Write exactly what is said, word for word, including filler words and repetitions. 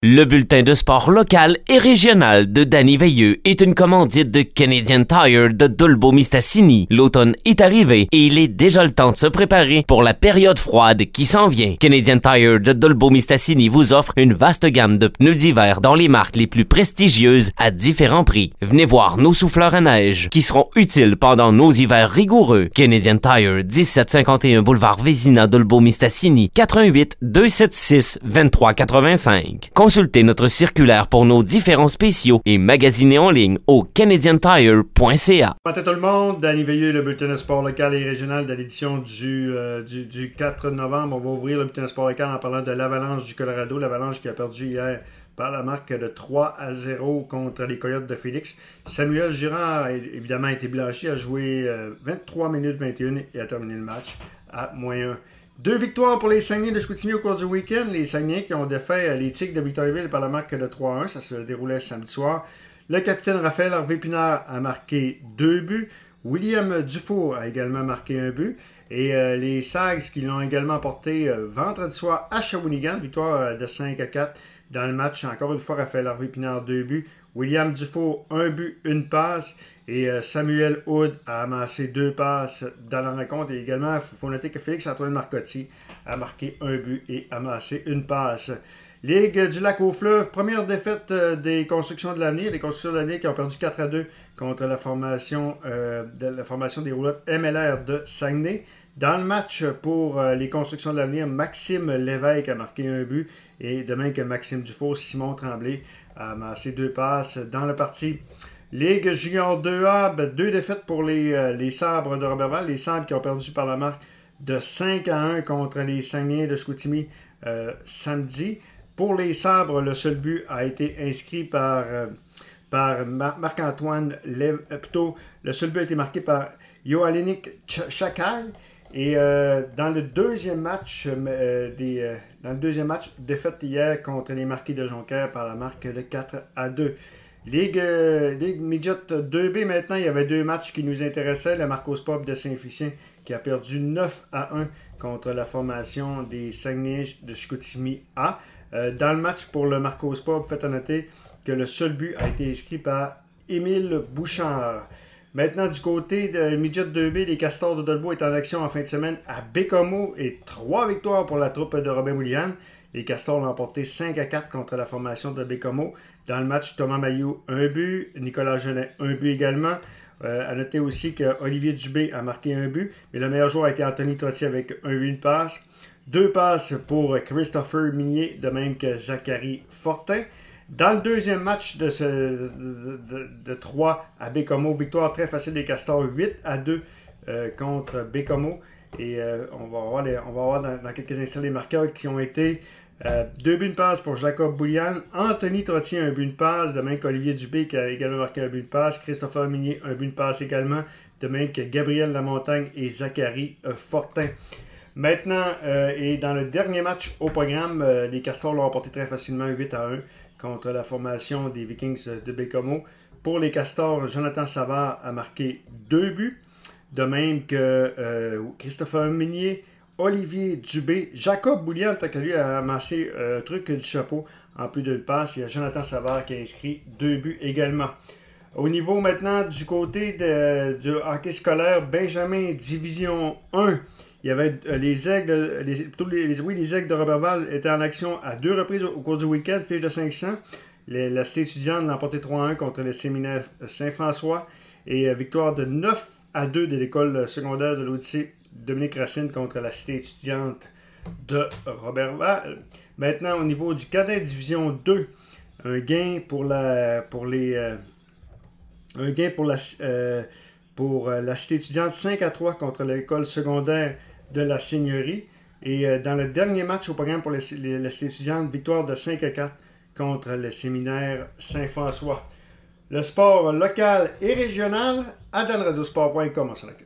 Le bulletin de sport local et régional de Danny Veilleux est une commandite de Canadian Tire de Dolbeau-Mistassini. L'automne est arrivé et il est déjà le temps de se préparer pour la période froide qui s'en vient. Canadian Tire de Dolbeau-Mistassini vous offre une vaste gamme de pneus d'hiver dans les marques les plus prestigieuses à différents prix. Venez voir nos souffleurs à neige qui seront utiles pendant nos hivers rigoureux. Canadian Tire, dix-sept cinquante et un boulevard Vézina, Dolbeau-Mistassini, quatre un huit, deux sept six, deux trois huit cinq. Consultez notre circulaire pour nos différents spéciaux et magasinez en ligne au canadian tire point c a. Bonjour tout le monde, Danny Veilleux, le bulletin de sport local et régional de l'édition du, euh, du, du quatre novembre. On va ouvrir le bulletin de sport local en parlant de l'Avalanche du Colorado. L'Avalanche qui a perdu hier par la marque de trois à zéro contre les Coyotes de Phoenix. Samuel Girard a évidemment été blanchi, a joué euh, vingt-trois minutes vingt et un et a terminé le match à moins un. Deux victoires pour les Saguenay de Chicoutimi au cours du week-end. Les Saguenay qui ont défait les Tigres de Victoriaville par la marque de trois à un. Ça se déroulait samedi soir. Le capitaine Raphaël Harvey-Pinard a marqué deux buts. William Dufour a également marqué un but. Et euh, les Sags qui l'ont également porté euh, vendredi soir à Shawinigan. Victoire euh, de cinq à quatre dans le match. Encore une fois, Raphaël Harvey-Pinard, deux buts. William Dufour, un but, une passe. Et euh, Samuel Hood a amassé deux passes dans la rencontre. Et également, il faut noter que Félix-Antoine Marcotti a marqué un but et amassé une passe. Ligue du Lac-aux-Fleuves, première défaite euh, des Constructions de l'avenir. Les Constructions de l'avenir qui ont perdu quatre à deux contre la formation, euh, de la formation des roulottes M L R de Saguenay. Dans le match pour euh, les Constructions de l'avenir, Maxime Lévesque a marqué un but. Et de même que Maxime Dufour, Simon Tremblay a amassé deux passes dans la partie. Ligue Junior deux A, deux défaites pour les, euh, les Sabres de Roberval. Les Sabres qui ont perdu par la marque de cinq à un contre les Saguenay de Chicoutimi euh, samedi. Pour les Sabres, le seul but a été inscrit par, euh, par Marc-Antoine Lev... Euh, plutôt, le seul but a été marqué par Yoalinik Chakai. Et euh, dans le deuxième match, euh, des, euh, dans le deuxième match, défaite hier contre les Marquis de Jonquière par la marque de quatre à deux. Ligue, euh, Ligue Midget deux B, maintenant, il y avait deux matchs qui nous intéressaient. Le Marcos Pop de Saint-Félicien qui a perdu neuf à un contre la formation des Saguenay de Chicoutimi A. Euh, dans le match pour le Marcos Pop, faites à noter que le seul but a été inscrit par Émile Bouchard. Maintenant, du côté de Midget deux B, les Castors de Dolbeau est en action en fin de semaine à Bécomo et trois victoires pour la troupe de Robin Moulian. Les Castors l'ont emporté cinq à quatre contre la formation de Bécomo. Dans le match, Thomas Mailloux, un but. Nicolas Genet, un but également. Euh, à noter aussi que Olivier Dubé a marqué un but, mais le meilleur joueur a été Anthony Trottier avec un but, une passe. Deux passes pour Christopher Minier, de même que Zachary Fortin. Dans le deuxième match de, ce, de, de, de trois à Bécomo, victoire très facile des Castors, huit à deux euh, contre Bécomo. Et euh, on va voir, les, on va voir dans, dans quelques instants les marqueurs qui ont été euh, deux buts de passe pour Jacob Boulian, Anthony Trottier, un but de passe, de même qu'Olivier Dubé qui a également marqué un but de passe, Christopher Minier, un but de passe également, de même que Gabriel Lamontagne et Zachary euh, Fortin. Maintenant, euh, et dans le dernier match au programme, euh, les Castors l'ont remporté très facilement huit à un contre la formation des Vikings de Bécomo. Pour les Castors, Jonathan Savard a marqué deux buts, de même que euh, Christopher Minier, Olivier Dubé, Jacob Boulian, tant qu'à lui, a amassé euh, un truc du chapeau en plus d'une passe. Il y a Jonathan Savard qui a inscrit deux buts également. Au niveau maintenant du côté de, du hockey scolaire, Benjamin Division un, il y avait euh, les aigles, les, plutôt les, les, oui, les aigles de Roberval étaient en action à deux reprises au, au cours du week-end, fiche de cinq cents. Les, la cité étudiante l'a emporté trois à un contre le séminaire Saint-François et euh, victoire de neuf à deux de l'école secondaire de l'Odyssée Dominique Racine contre la cité étudiante de Roberval. Maintenant, au niveau du cadet division deux, un gain pour la pour les euh, un gain pour la euh, pour la cité étudiante cinq à trois contre l'école secondaire de la Seigneurie. Et euh, dans le dernier match au programme pour les, les, la cité étudiante, victoire de cinq à quatre contre le séminaire Saint-François. Le sport local et régional à danradiosport point com, on s'en occupe.